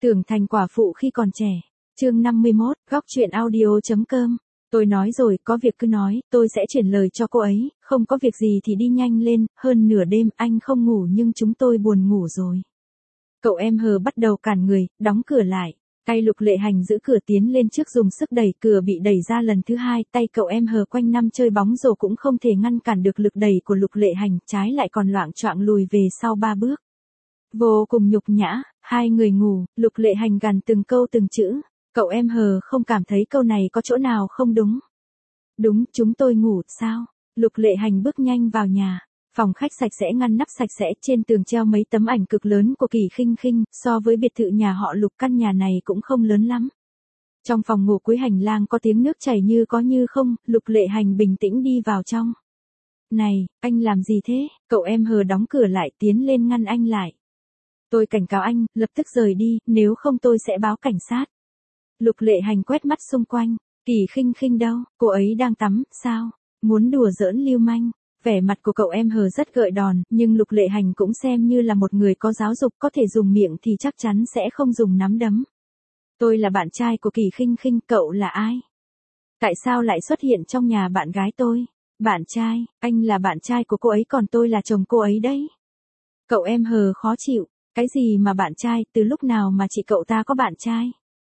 Tưởng thành quả phụ khi còn trẻ. Chương 51, góc truyện audio.com. Tôi nói rồi, có việc cứ nói, tôi sẽ chuyển lời cho cô ấy, không có việc gì thì đi nhanh lên, hơn nửa đêm anh không ngủ nhưng chúng tôi buồn ngủ rồi. Cậu em hờ bắt đầu cản người, đóng cửa lại. Tay Lục Lệ Hành giữ cửa tiến lên trước dùng sức đẩy, cửa bị đẩy ra lần thứ hai, tay cậu em hờ quanh năm chơi bóng rổ cũng không thể ngăn cản được lực đẩy của Lục Lệ Hành, trái lại còn loạng choạng lùi về sau 3 bước. Vô cùng nhục nhã, hai người ngủ, Lục Lệ Hành gằn từng câu từng chữ, cậu em hờ không cảm thấy câu này có chỗ nào không đúng. Đúng, chúng tôi ngủ, sao? Lục Lệ Hành bước nhanh vào nhà. Phòng khách sạch sẽ ngăn nắp sạch sẽ, trên tường treo mấy tấm ảnh cực lớn của Kỳ Khinh Khinh, so với biệt thự nhà họ Lục căn nhà này cũng không lớn lắm. Trong phòng ngủ cuối hành lang có tiếng nước chảy như có như không, Lục Lệ Hành bình tĩnh đi vào trong. Này, anh làm gì thế? Cậu em hờ đóng cửa lại tiến lên ngăn anh lại. Tôi cảnh cáo anh, lập tức rời đi, nếu không tôi sẽ báo cảnh sát. Lục Lệ Hành quét mắt xung quanh, Kỳ Khinh Khinh đâu, cô ấy đang tắm, sao? Muốn đùa giỡn lưu manh. Vẻ mặt của cậu em hờ rất gợi đòn, nhưng Lục Lệ Hành cũng xem như là một người có giáo dục, có thể dùng miệng thì chắc chắn sẽ không dùng nắm đấm. Tôi là bạn trai của Kỳ Khinh Khinh, cậu là ai? Tại sao lại xuất hiện trong nhà bạn gái tôi? Bạn trai, anh là bạn trai của cô ấy còn tôi là chồng cô ấy đấy. Cậu em hờ khó chịu, cái gì mà bạn trai, từ lúc nào mà chị cậu ta có bạn trai?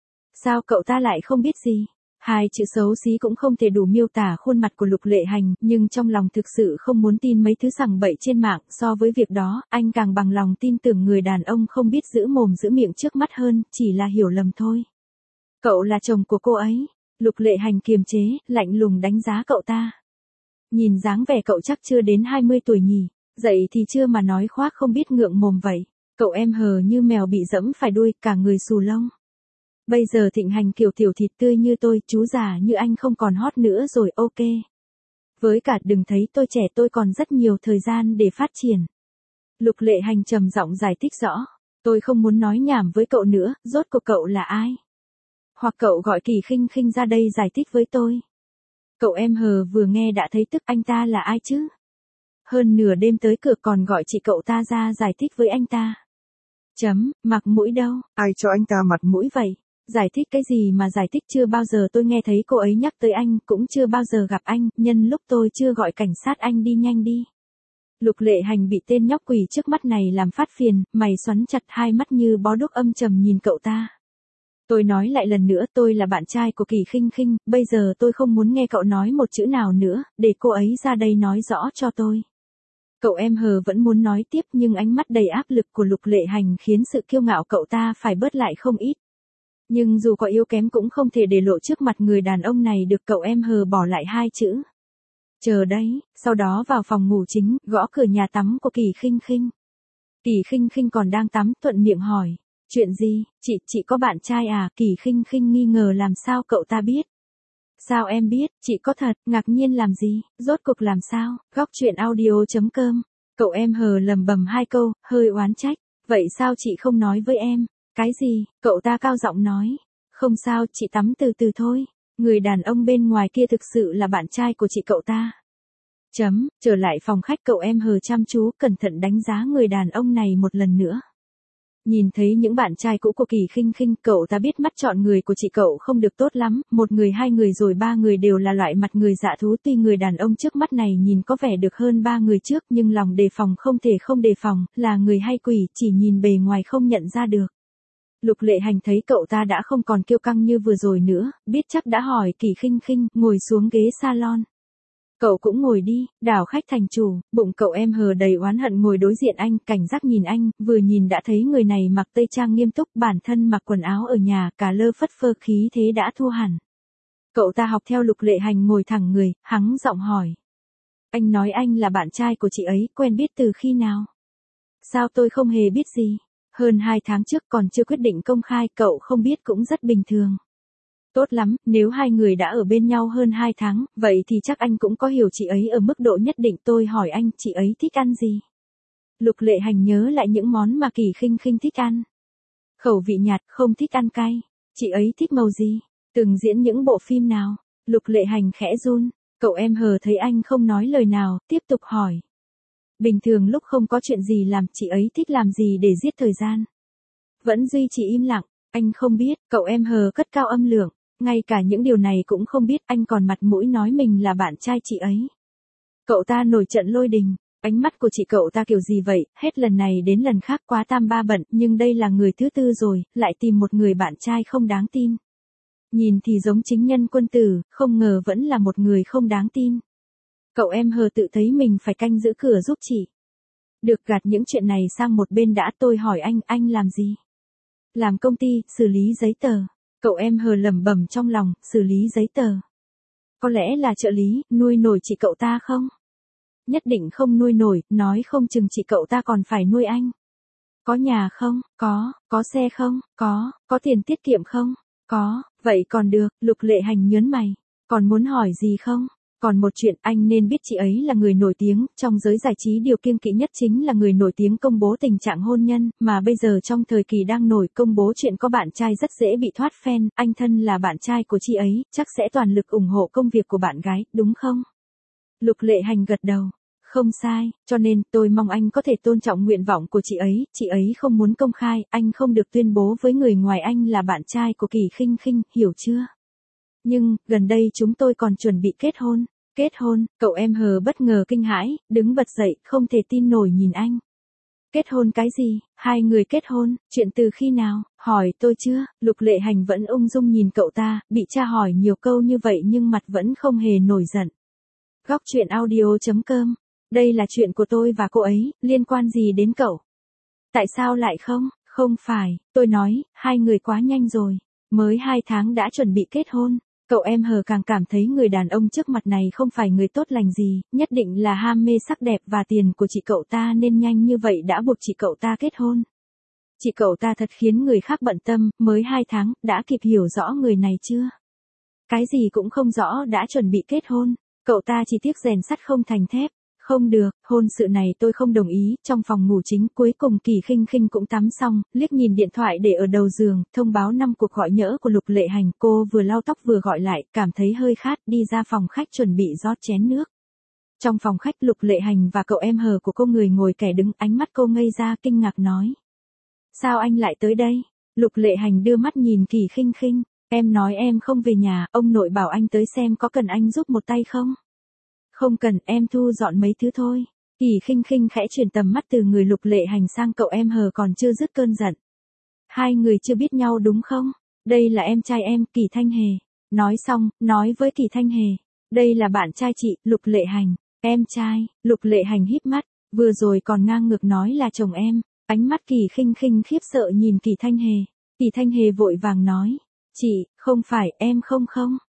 Sao cậu ta lại không biết gì? Hai chữ xấu xí cũng không thể đủ miêu tả khuôn mặt của Lục Lệ Hành, nhưng trong lòng thực sự không muốn tin mấy thứ sằng bậy trên mạng, so với việc đó, anh càng bằng lòng tin tưởng người đàn ông không biết giữ mồm giữ miệng trước mắt hơn, chỉ là hiểu lầm thôi. Cậu là chồng của cô ấy. Lục Lệ Hành kiềm chế, lạnh lùng đánh giá cậu ta. Nhìn dáng vẻ cậu chắc chưa đến 20 tuổi nhỉ, dậy thì chưa mà nói khoác không biết ngượng mồm vậy. Cậu em hờ như mèo bị dẫm phải đuôi, cả người xù lông. Bây giờ thịnh hành kiểu tiểu thịt tươi như tôi, chú già như anh không còn hot nữa rồi, ok. Với cả đừng thấy tôi trẻ, tôi còn rất nhiều thời gian để phát triển. Lục Lệ Hành trầm giọng giải thích rõ. Tôi không muốn nói nhảm với cậu nữa, rốt cuộc cậu là ai? Hoặc cậu gọi Kỳ Khinh Khinh ra đây giải thích với tôi. Cậu em hờ vừa nghe đã thấy tức, anh ta là ai chứ? Hơn nửa đêm tới cửa còn gọi chị cậu ta ra giải thích với anh ta. Mặt mũi đâu? Ai cho anh ta mặt mũi vậy? Giải thích cái gì mà giải thích, chưa bao giờ tôi nghe thấy cô ấy nhắc tới anh, cũng chưa bao giờ gặp anh, nhân lúc tôi chưa gọi cảnh sát anh đi nhanh đi. Lục Lệ Hành bị tên nhóc quỷ trước mắt này làm phát phiền, mày xoắn chặt, hai mắt như bó đuốc âm trầm nhìn cậu ta. Tôi nói lại lần nữa, tôi là bạn trai của Kỳ Khinh Khinh, bây giờ tôi không muốn nghe cậu nói một chữ nào nữa, để cô ấy ra đây nói rõ cho tôi. Cậu em hờ vẫn muốn nói tiếp nhưng ánh mắt đầy áp lực của Lục Lệ Hành khiến sự kiêu ngạo cậu ta phải bớt lại không ít. Nhưng dù có yếu kém cũng không thể để lộ trước mặt người đàn ông này được, cậu em hờ bỏ lại hai chữ. Chờ đấy, sau đó vào phòng ngủ chính, gõ cửa nhà tắm của Kỳ Khinh Khinh. Kỳ Khinh Khinh còn đang tắm, thuận miệng hỏi. Chuyện gì, chị có bạn trai à? Kỳ Khinh Khinh nghi ngờ làm sao cậu ta biết. Sao em biết, chị có thật, ngạc nhiên làm gì, rốt cuộc làm sao? Góc truyện audio.com. Cậu em hờ lầm bầm hai câu, hơi oán trách. Vậy sao chị không nói với em? Cái gì? Cậu ta cao giọng nói. Không sao, chị tắm từ từ thôi. Người đàn ông bên ngoài kia thực sự là bạn trai của chị cậu ta. Trở lại phòng khách, cậu em hờ chăm chú cẩn thận đánh giá người đàn ông này một lần nữa. Nhìn thấy những bạn trai cũ của Kỳ Khinh Khinh, cậu ta biết mắt chọn người của chị cậu không được tốt lắm, một người, hai người rồi ba người đều là loại mặt người dạ thú, tuy người đàn ông trước mắt này nhìn có vẻ được hơn ba người trước nhưng lòng đề phòng không thể không đề phòng, là người hay quỷ, chỉ nhìn bề ngoài không nhận ra được. Lục Lệ Hành thấy cậu ta đã không còn kiêu căng như vừa rồi nữa, biết chắc đã hỏi Kỳ Khinh Khinh, ngồi xuống ghế salon. Cậu cũng ngồi đi, đảo khách thành chủ. Bụng cậu em hờ đầy oán hận ngồi đối diện anh, cảnh giác nhìn anh, vừa nhìn đã thấy người này mặc tây trang nghiêm túc, bản thân mặc quần áo ở nhà, cả lơ phất phơ, khí thế đã thua hẳn. Cậu ta học theo Lục Lệ Hành ngồi thẳng người, hắng giọng hỏi. Anh nói anh là bạn trai của chị ấy, quen biết từ khi nào? Sao tôi không hề biết gì? Hơn 2 tháng trước, còn chưa quyết định công khai, cậu không biết cũng rất bình thường. Tốt lắm, nếu hai người đã ở bên nhau hơn 2 tháng, vậy thì chắc anh cũng có hiểu chị ấy ở mức độ nhất định. Tôi hỏi anh, chị ấy thích ăn gì? Lục Lệ Hành nhớ lại những món mà Kỳ Khinh Khinh thích ăn. Khẩu vị nhạt, không thích ăn cay. Chị ấy thích màu gì? Từng diễn những bộ phim nào? Lục Lệ Hành khẽ run. Cậu em hờ thấy anh không nói lời nào, tiếp tục hỏi. Bình thường lúc không có chuyện gì làm, chị ấy thích làm gì để giết thời gian? Vẫn duy trì im lặng. Anh không biết, cậu em hờ cất cao âm lượng, ngay cả những điều này cũng không biết, anh còn mặt mũi nói mình là bạn trai chị ấy. Cậu ta nổi trận lôi đình, ánh mắt của chị cậu ta kiểu gì vậy, hết lần này đến lần khác quá tam ba bận, nhưng đây là người thứ tư rồi, lại tìm một người bạn trai không đáng tin. Nhìn thì giống chính nhân quân tử, không ngờ vẫn là một người không đáng tin. Cậu em hờ tự thấy mình phải canh giữ cửa giúp chị. Được, gạt những chuyện này sang một bên đã, tôi hỏi anh làm gì? Làm công ty, xử lý giấy tờ. Cậu em hờ lẩm bẩm trong lòng, xử lý giấy tờ. Có lẽ là trợ lý, nuôi nổi chị cậu ta không? Nhất định không nuôi nổi, nói không chừng chị cậu ta còn phải nuôi anh. Có nhà không? Có xe không? Có tiền tiết kiệm không? Có, vậy còn được, Lục Lệ Hành nhớn mày. Còn muốn hỏi gì không? Còn một chuyện, anh nên biết chị ấy là người nổi tiếng, trong giới giải trí điều kiêng kỵ nhất chính là người nổi tiếng công bố tình trạng hôn nhân, mà bây giờ trong thời kỳ đang nổi công bố chuyện có bạn trai rất dễ bị thoát fan, anh thân là bạn trai của chị ấy, chắc sẽ toàn lực ủng hộ công việc của bạn gái, đúng không? Lục Lệ Hành gật đầu. Không sai, cho nên tôi mong anh có thể tôn trọng nguyện vọng của chị ấy không muốn công khai, anh không được tuyên bố với người ngoài anh là bạn trai của Kỳ Khinh Khinh, hiểu chưa? Nhưng, gần đây chúng tôi còn chuẩn bị kết hôn. Kết hôn, cậu em hờ bất ngờ kinh hãi, đứng bật dậy, không thể tin nổi nhìn anh. Kết hôn cái gì? Hai người kết hôn, chuyện từ khi nào? Hỏi tôi chưa? Lục Lệ Hành vẫn ung dung nhìn cậu ta, bị cha hỏi nhiều câu như vậy nhưng mặt vẫn không hề nổi giận. Góc truyện audio.com. Đây là chuyện của tôi và cô ấy, liên quan gì đến cậu? Tại sao lại không? Không phải, tôi nói, hai người quá nhanh rồi. Mới 2 tháng đã chuẩn bị kết hôn. Cậu em hờ càng cảm thấy người đàn ông trước mặt này không phải người tốt lành gì, nhất định là ham mê sắc đẹp và tiền của chị cậu ta nên nhanh như vậy đã buộc chị cậu ta kết hôn. Chị cậu ta thật khiến người khác bận tâm, mới 2 tháng, đã kịp hiểu rõ người này chưa? Cái gì cũng không rõ đã chuẩn bị kết hôn, cậu ta chỉ tiếc rèn sắt không thành thép. Không được, hôn sự này tôi không đồng ý, trong phòng ngủ chính cuối cùng Kỳ Khinh Khinh cũng tắm xong, liếc nhìn điện thoại để ở đầu giường, thông báo 5 cuộc gọi nhỡ của Lục Lệ Hành, cô vừa lau tóc vừa gọi lại, cảm thấy hơi khát, đi ra phòng khách chuẩn bị rót chén nước. Trong phòng khách Lục Lệ Hành và cậu em hờ của cô người ngồi kẻ đứng, ánh mắt cô ngây ra kinh ngạc nói. Sao anh lại tới đây? Lục Lệ Hành đưa mắt nhìn Kỳ Khinh Khinh, em nói em không về nhà, ông nội bảo anh tới xem có cần anh giúp một tay không? Không cần, em thu dọn mấy thứ thôi. Kỳ Khinh Khinh khẽ chuyển tầm mắt từ người Lục Lệ Hành sang cậu em hờ còn chưa dứt cơn giận. Hai người chưa biết nhau đúng không? Đây là em trai em, Kỳ Thanh Hề. Nói xong, nói với Kỳ Thanh Hề. Đây là bạn trai chị, Lục Lệ Hành. Em trai, Lục Lệ Hành híp mắt, vừa rồi còn ngang ngược nói là chồng em. Ánh mắt Kỳ Khinh Khinh khiếp sợ nhìn Kỳ Thanh Hề. Kỳ Thanh Hề vội vàng nói. Chị, không phải, em không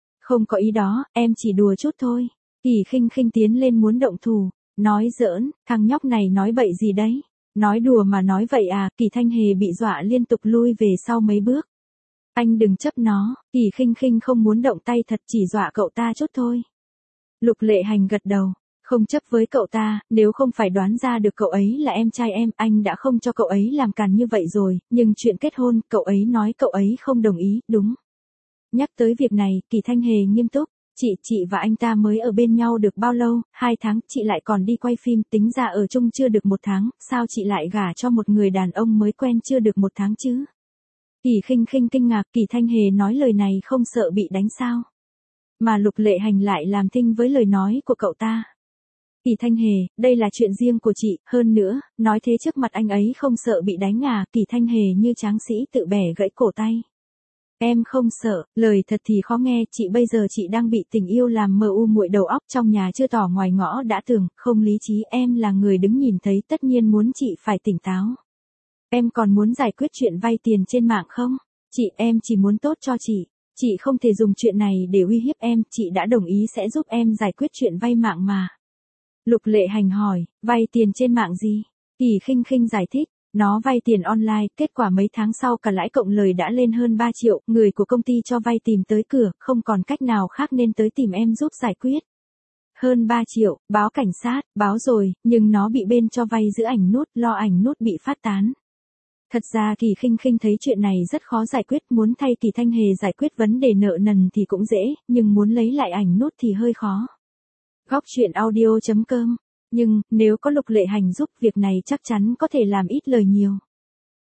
có ý đó, em chỉ đùa chút thôi. Kỳ Khinh Khinh tiến lên muốn động thủ, nói giỡn, thằng nhóc này nói bậy gì đấy? Nói đùa mà nói vậy à? Kỳ Thanh Hề bị dọa liên tục lui về sau mấy bước. Anh đừng chấp nó, Kỳ Khinh Khinh không muốn động tay thật, chỉ dọa cậu ta chút thôi. Lục Lệ Hành gật đầu, không chấp với cậu ta, nếu không phải đoán ra được cậu ấy là em trai em, anh đã không cho cậu ấy làm càn như vậy rồi, nhưng chuyện kết hôn, cậu ấy nói cậu ấy không đồng ý, đúng. Nhắc tới việc này, Kỳ Thanh Hề nghiêm túc. Chị và anh ta mới ở bên nhau được bao lâu, 2 tháng, chị lại còn đi quay phim, tính ra ở chung chưa được 1 tháng, sao chị lại gả cho một người đàn ông mới quen chưa được 1 tháng chứ? Kỳ Khinh Khinh kinh ngạc, Kỳ Thanh Hề nói lời này không sợ bị đánh sao? Mà Lục Lệ Hành lại làm thinh với lời nói của cậu ta. Kỳ Thanh Hề, đây là chuyện riêng của chị, hơn nữa, nói thế trước mặt anh ấy không sợ bị đánh à? Kỳ Thanh Hề như tráng sĩ tự bẻ gãy cổ tay. Em không sợ, lời thật thì khó nghe, bây giờ chị đang bị tình yêu làm mờ u muội đầu óc, trong nhà chưa tỏ ngoài ngõ đã tường, không lý trí, em là người đứng nhìn thấy tất nhiên muốn chị phải tỉnh táo. Em còn muốn giải quyết chuyện vay tiền trên mạng không? Em chỉ muốn tốt cho chị không thể dùng chuyện này để uy hiếp em, chị đã đồng ý sẽ giúp em giải quyết chuyện vay mạng mà. Lục Lệ Hành hỏi, vay tiền trên mạng gì? Kỳ Khinh Khinh giải thích. Nó vay tiền online, kết quả mấy tháng sau cả lãi cộng lời đã lên hơn 3 triệu, người của công ty cho vay tìm tới cửa, không còn cách nào khác nên tới tìm em giúp giải quyết. Hơn 3 triệu, báo cảnh sát, báo rồi, nhưng nó bị bên cho vay giữ ảnh nút, lo ảnh nút bị phát tán. Thật ra Kỳ Khinh Khinh thấy chuyện này rất khó giải quyết, muốn thay Kỳ Thanh Hề giải quyết vấn đề nợ nần thì cũng dễ, nhưng muốn lấy lại ảnh nút thì hơi khó. Góc truyện audio.com. Nhưng, nếu có Lục Lệ Hành giúp, việc này chắc chắn có thể làm ít lời nhiều.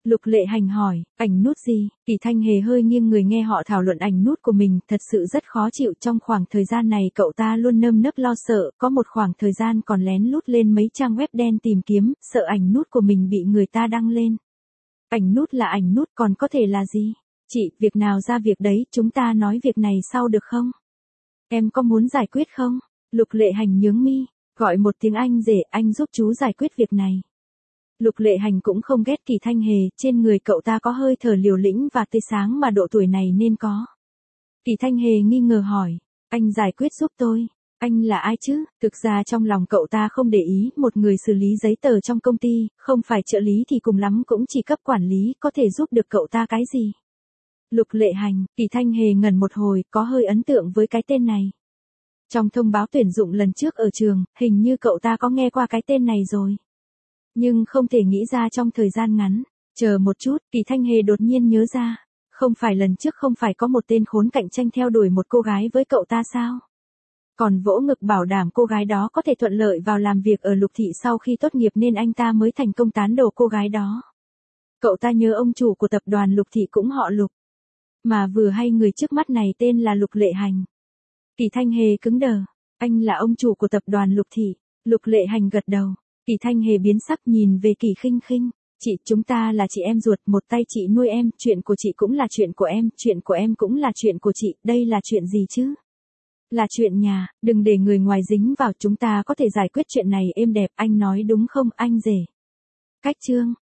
Lục Lệ Hành hỏi, ảnh nút gì? Kỳ Thanh Hề hơi nghiêng người nghe họ thảo luận ảnh nút của mình, thật sự rất khó chịu. Trong khoảng thời gian này cậu ta luôn nơm nớp lo sợ, có một khoảng thời gian còn lén lút lên mấy trang web đen tìm kiếm, sợ ảnh nút của mình bị người ta đăng lên. Ảnh nút là ảnh nút, còn có thể là gì? Chị, việc nào ra việc đấy, chúng ta nói việc này sau được không? Em có muốn giải quyết không? Lục Lệ Hành nhướng mi, gọi một tiếng anh rể, anh giúp chú giải quyết việc này. Lục Lệ Hành cũng không ghét Kỳ Thanh Hề, trên người cậu ta có hơi thở liều lĩnh và tươi sáng mà độ tuổi này nên có. Kỳ Thanh Hề nghi ngờ hỏi, anh giải quyết giúp tôi, anh là ai chứ? Thực ra trong lòng cậu ta không để ý, một người xử lý giấy tờ trong công ty, không phải trợ lý thì cùng lắm cũng chỉ cấp quản lý, có thể giúp được cậu ta cái gì? Lục Lệ Hành, Kỳ Thanh Hề ngẩn một hồi, có hơi ấn tượng với cái tên này. Trong thông báo tuyển dụng lần trước ở trường, hình như cậu ta có nghe qua cái tên này rồi. Nhưng không thể nghĩ ra trong thời gian ngắn. Chờ một chút, Kỳ Thanh Hề đột nhiên nhớ ra. Không phải lần trước không phải có một tên khốn cạnh tranh theo đuổi một cô gái với cậu ta sao? Còn vỗ ngực bảo đảm cô gái đó có thể thuận lợi vào làm việc ở Lục Thị sau khi tốt nghiệp nên anh ta mới thành công tán đổ cô gái đó. Cậu ta nhớ ông chủ của tập đoàn Lục Thị cũng họ Lục. Mà vừa hay người trước mắt này tên là Lục Lệ Hành. Kỳ Thanh Hề cứng đờ. Anh là ông chủ của tập đoàn Lục Thị. Lục Lệ Hành gật đầu. Kỳ Thanh Hề biến sắc nhìn về Kỳ Khinh Khinh. Chị, chúng ta là chị em ruột, một tay chị nuôi em, chuyện của chị cũng là chuyện của em, chuyện của em cũng là chuyện của chị, đây là chuyện gì chứ? Là chuyện nhà, đừng để người ngoài dính vào, chúng ta có thể giải quyết chuyện này êm đẹp, anh nói đúng không anh rể? Cách chương.